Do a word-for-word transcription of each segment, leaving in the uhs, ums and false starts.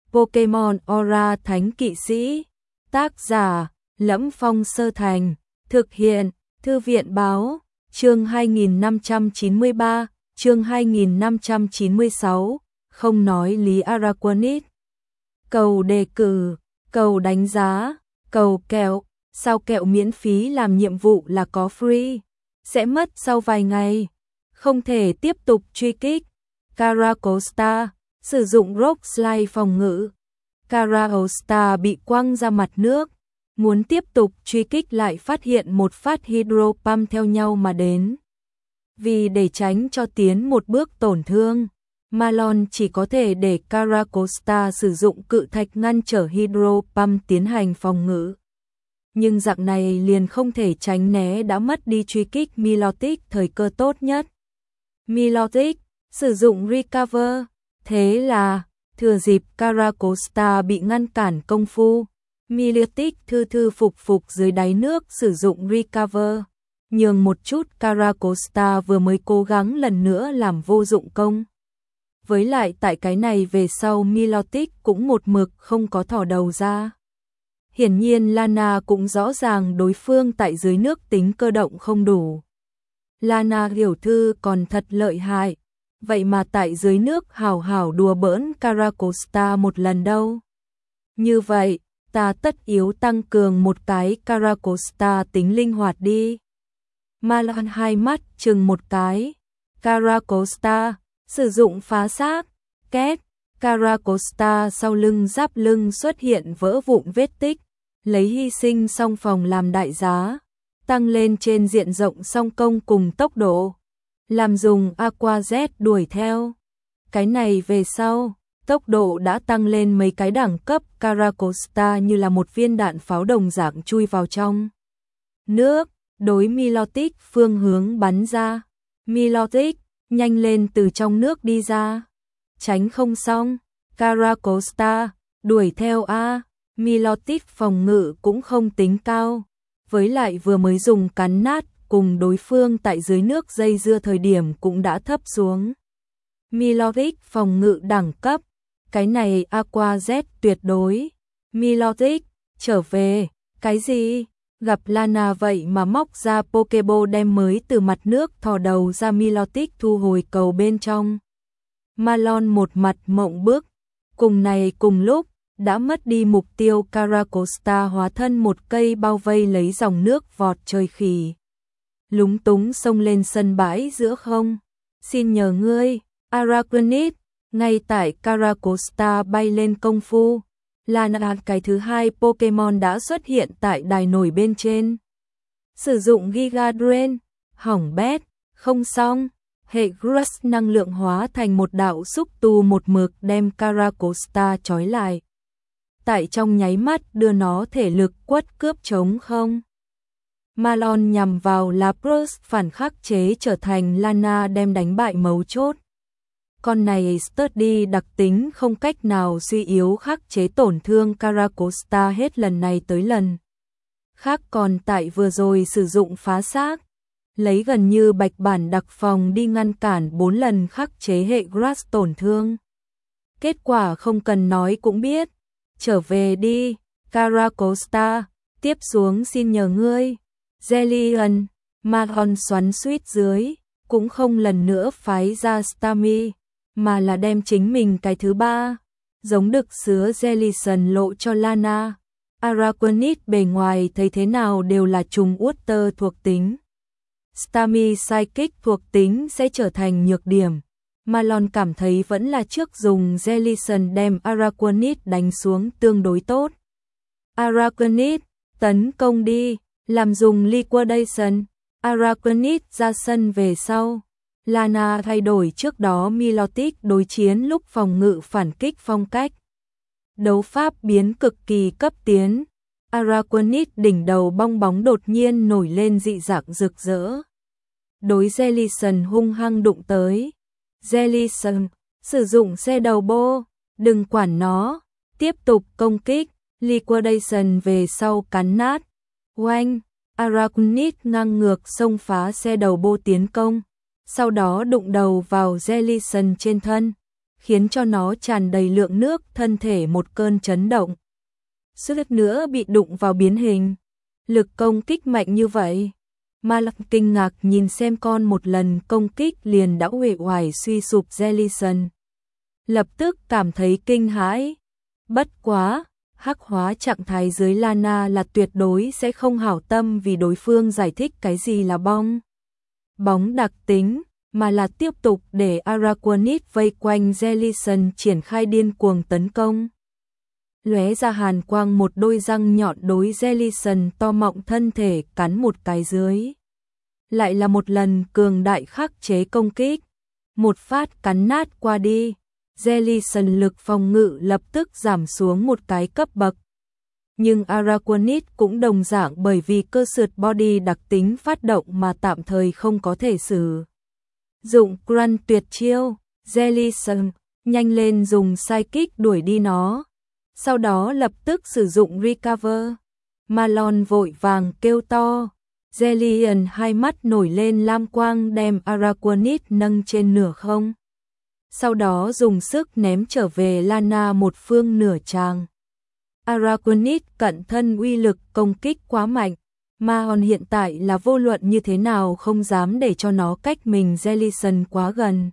Pokemon Aura Thánh Kỵ Sĩ. Tác giả: Lẫm Phong Sơ Thành. Thực hiện: Thư viện báo. Chương hai nghìn năm trăm chín mươi ba, chương hai nghìn năm trăm chín mươi sáu, không nói lý Araquanid. Cầu đề cử, cầu đánh giá, cầu kẹo, sao kẹo miễn phí làm nhiệm vụ là có free, sẽ mất sau vài ngày, không thể tiếp tục truy kích. Caracosta, sử dụng Rock Slide phòng ngự. Caracosta bị quăng ra mặt nước, muốn tiếp tục truy kích lại phát hiện một phát Hydro Pump theo nhau mà đến. Vì để tránh cho tiến một bước tổn thương, Malon chỉ có thể để Caracosta sử dụng cự thạch ngăn trở Hydro Pump tiến hành phòng ngự. Nhưng dạng này liền không thể tránh né đã mất đi truy kích Milotic thời cơ tốt nhất. Milotic sử dụng Recover, thế là thừa dịp Caracosta bị ngăn cản công phu, Milotic thư thư phục phục dưới đáy nước sử dụng Recover, nhường một chút Caracosta vừa mới cố gắng lần nữa làm vô dụng công. Với lại tại cái này về sau Milotic cũng một mực không có thò đầu ra. Hiển nhiên Lana cũng rõ ràng đối phương tại dưới nước tính cơ động không đủ. Lana hiểu thư còn thật lợi hại, vậy mà tại dưới nước hào hào đùa bỡn Caracosta một lần đâu. Như vậy, ta tất yếu tăng cường một cái Caracosta tính linh hoạt đi. Malon hai mắt chừng một cái. Caracosta, sử dụng phá xác, két. Caracosta sau lưng giáp lưng xuất hiện vỡ vụn vết tích, lấy hy sinh song phòng làm đại giá, tăng lên trên diện rộng song công cùng tốc độ, làm dùng Aqua Z đuổi theo. Cái này về sau, tốc độ đã tăng lên mấy cái đẳng cấp, Caracosta như là một viên đạn pháo đồng dạng chui vào trong nước, đối Milotic phương hướng bắn ra. Milotic nhanh lên từ trong nước đi ra, tránh không xong, Caracosta đuổi theo a. Milotic phòng ngự cũng không tính cao, với lại vừa mới dùng cắn nát cùng đối phương tại dưới nước dây dưa thời điểm cũng đã thấp xuống. Milotic phòng ngự đẳng cấp, cái này Aqua Z tuyệt đối. Milotic, trở về, cái gì? Gặp Lana vậy mà móc ra Pokeball đem mới từ mặt nước thò đầu ra. Milotic thu hồi cầu bên trong. Malon một mặt mộng bức, cùng này cùng lúc, đã mất đi mục tiêu. Caracosta hóa thân một cây bao vây lấy dòng nước vọt trời khỉ. Lúng túng xông lên sân bãi giữa không. Xin nhờ ngươi, Araquanid. Ngay tại Caracosta bay lên công phu, Lana cái thứ hai Pokemon đã xuất hiện tại đài nổi bên trên. Sử dụng Giga Drain, hỏng bét, không xong. Hệ Grush năng lượng hóa thành một đạo xúc tu một mực đem Caracosta trói lại. Tại trong nháy mắt đưa nó thể lực quất cướp trống không. Malon nhằm vào Lapras phản khắc chế trở thành Lana đem đánh bại mấu chốt. Con này Sturdy đặc tính không cách nào suy yếu khắc chế tổn thương Caracosta hết lần này tới lần khác, còn tại vừa rồi sử dụng phá xác, lấy gần như bạch bản đặc phòng đi ngăn cản bốn lần khắc chế hệ Grass tổn thương. Kết quả không cần nói cũng biết. Trở về đi, Caracosta, tiếp xuống xin nhờ ngươi. Zellion, Malon xoắn suýt dưới, cũng không lần nữa phái ra Starmie, mà là đem chính mình cái thứ ba, giống đực sứa Jellicent lộ cho Lana. Araquanid bề ngoài thấy thế nào đều là trùng Water thuộc tính. Starmie Psychic thuộc tính sẽ trở thành nhược điểm. Malon cảm thấy vẫn là trước dùng Jellicent đem Araquanid đánh xuống tương đối tốt. Araquanid, tấn công đi, làm dùng Liquidation. Araquanid ra sân về sau. Lana thay đổi trước đó Milotic đối chiến lúc phòng ngự phản kích phong cách. Đấu pháp biến cực kỳ cấp tiến. Araquanid đỉnh đầu bong bóng đột nhiên nổi lên dị dạng rực rỡ. Đối Jellicent hung hăng đụng tới. Jellicent, sử dụng xe đầu bô, đừng quản nó, tiếp tục công kích. Liquidation về sau cắn nát. Oanh, Araquanid ngang ngược xông phá xe đầu bô tiến công. Sau đó đụng đầu vào Jellicent trên thân, khiến cho nó tràn đầy lượng nước, thân thể một cơn chấn động. Suýt nữa bị đụng vào biến hình. Lực công kích mạnh như vậy. Malak kinh ngạc nhìn xem con một lần công kích liền đã uể oải suy sụp Jellison. Lập tức cảm thấy kinh hãi. Bất quá, hắc hóa trạng thái dưới Lana là tuyệt đối sẽ không hảo tâm vì đối phương giải thích cái gì là bong bóng đặc tính, mà là tiếp tục để Araquanid vây quanh Jellison triển khai điên cuồng tấn công. Lóe ra hàn quang, một đôi răng nhọn đối Jellison to mọng thân thể cắn một cái dưới. Lại là một lần cường đại khắc chế công kích. Một phát cắn nát qua đi, Jellison lực phòng ngự lập tức giảm xuống một cái cấp bậc. Nhưng Araquanid cũng đồng dạng bởi vì cơ sượt body đặc tính phát động mà tạm thời không có thể sử dụng Grunt tuyệt chiêu. Jellison nhanh lên dùng Psychic đuổi đi nó. Sau đó lập tức sử dụng Recover. Malon vội vàng kêu to. Jellison hai mắt nổi lên lam quang đem Araquanid nâng trên nửa không. Sau đó dùng sức ném trở về Lana một phương nửa tràng. Araquanid cận thân uy lực công kích quá mạnh. Mahon hiện tại là vô luận như thế nào không dám để cho nó cách mình Jellison quá gần.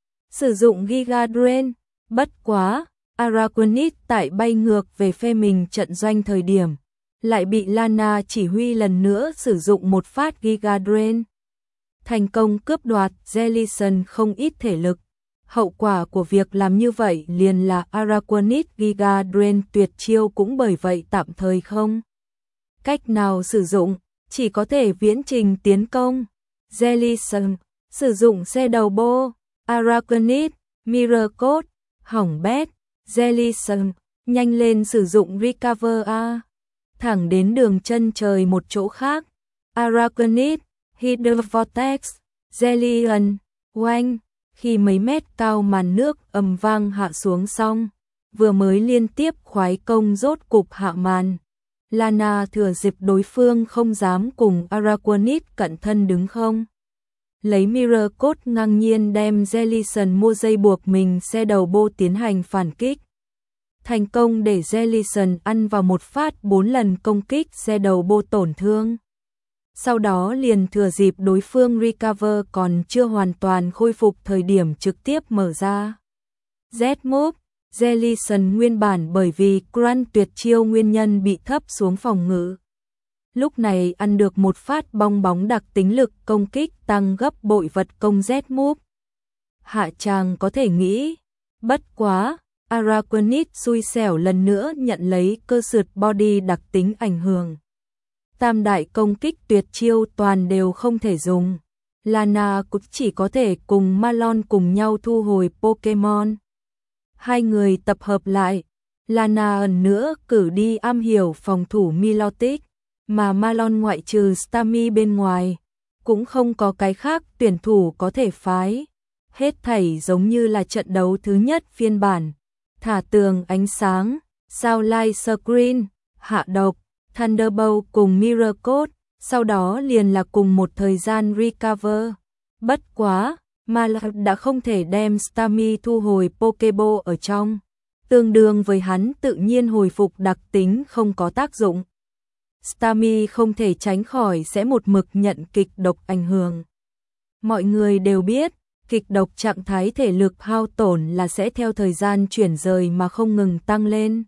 Sử dụng Giga Drain. Bất quá, Araquanid tại bay ngược về phe mình trận doanh thời điểm, lại bị Lana chỉ huy lần nữa sử dụng một phát Giga Drain. Thành công cướp đoạt Jellison không ít thể lực. Hậu quả của việc làm như vậy liền là Araquanid Giga Drain tuyệt chiêu cũng bởi vậy tạm thời không cách nào sử dụng, chỉ có thể viễn trình tiến công. Jellison sử dụng xe đầu bô. Araquanid Mirror Code hỏng bét. Jellison nhanh lên sử dụng Recover A. Thẳng đến đường chân trời một chỗ khác. Araquanid Hydro Vortex. Jellison oanh. Khi mấy mét cao màn nước ầm vang hạ xuống xong, vừa mới liên tiếp khoái công rốt cục hạ màn. Lana thừa dịp đối phương không dám cùng Araquanid cận thân đứng không. Lấy Mirror Code ngang nhiên đem Jellison mua dây buộc mình xe đầu bô tiến hành phản kích. Thành công để Jellison ăn vào một phát bốn lần công kích xe đầu bô tổn thương. Sau đó liền thừa dịp đối phương Recover còn chưa hoàn toàn khôi phục thời điểm trực tiếp mở ra Z-Move. Jellison nguyên bản bởi vì Grunt tuyệt chiêu nguyên nhân bị thấp xuống phòng ngự. Lúc này ăn được một phát bong bóng đặc tính lực công kích tăng gấp bội vật công Z-Move. Hạ tràng có thể nghĩ, bất quá, Araquanid xui xẻo lần nữa nhận lấy cơ sượt body đặc tính ảnh hưởng. Tam đại công kích tuyệt chiêu toàn đều không thể dùng. Lana cũng chỉ có thể cùng Malon cùng nhau thu hồi Pokemon. Hai người tập hợp lại. Lana ẩn nữa cử đi am hiểu phòng thủ Milotic, mà Malon ngoại trừ Starmie bên ngoài, cũng không có cái khác tuyển thủ có thể phái. Hết thảy giống như là trận đấu thứ nhất phiên bản. Thả tường ánh sáng, sao light screen, hạ độc, Thunderbolt cùng Mirror Code, sau đó liền là cùng một thời gian Recover. Bất quá, Malak đã không thể đem Starmie thu hồi Pokeball ở trong. Tương đương với hắn tự nhiên hồi phục đặc tính không có tác dụng. Starmie không thể tránh khỏi sẽ một mực nhận kịch độc ảnh hưởng. Mọi người đều biết, kịch độc trạng thái thể lực hao tổn là sẽ theo thời gian chuyển rời mà không ngừng tăng lên.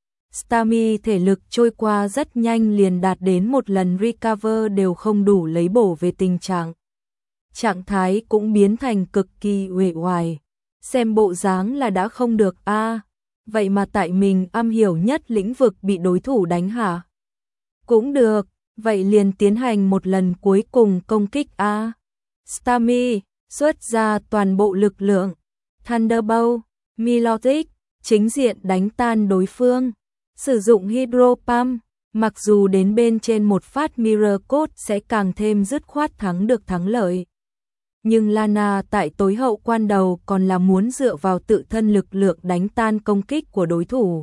Starmie thể lực trôi qua rất nhanh liền đạt đến một lần Recover đều không đủ lấy bổ về tình trạng. Trạng thái cũng biến thành cực kỳ uể oải. Xem bộ dáng là đã không được a à, vậy mà tại mình am hiểu nhất lĩnh vực bị đối thủ đánh hả? Cũng được, vậy liền tiến hành một lần cuối cùng công kích a à. Starmie xuất ra toàn bộ lực lượng. Thunderbolt, Milotic, chính diện đánh tan đối phương. Sử dụng Hydro Pump, mặc dù đến bên trên một phát Mirror Code sẽ càng thêm dứt khoát thắng được thắng lợi. Nhưng Lana tại tối hậu quan đầu còn là muốn dựa vào tự thân lực lượng đánh tan công kích của đối thủ.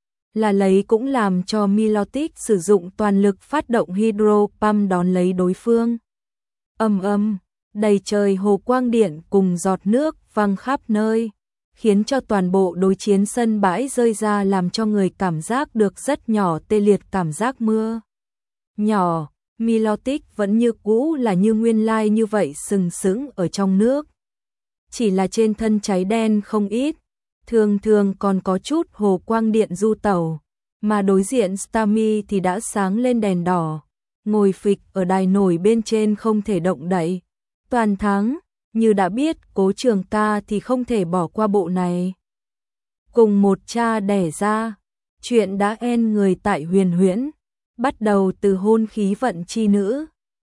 Là lấy cũng làm cho Milotic sử dụng toàn lực phát động Hydro Pump đón lấy đối phương. Ầm ầm, đầy trời hồ quang điện cùng giọt nước văng khắp nơi, khiến cho toàn bộ đối chiến sân bãi rơi ra làm cho người cảm giác được rất nhỏ tê liệt cảm giác mưa. Nhỏ, Milotic vẫn như cũ là như nguyên lai như vậy sừng sững ở trong nước. Chỉ là trên thân cháy đen không ít, thường thường còn có chút hồ quang điện du tẩu, mà đối diện Stami thì đã sáng lên đèn đỏ, ngồi phịch ở đài nổi bên trên không thể động đậy. Toàn thắng, như đã biết Cố Trường Ca thì không thể bỏ qua bộ này. Cùng một cha đẻ ra, chuyện đã en người tại Huyền Huyễn, bắt đầu từ hôn khí vận chi nữ,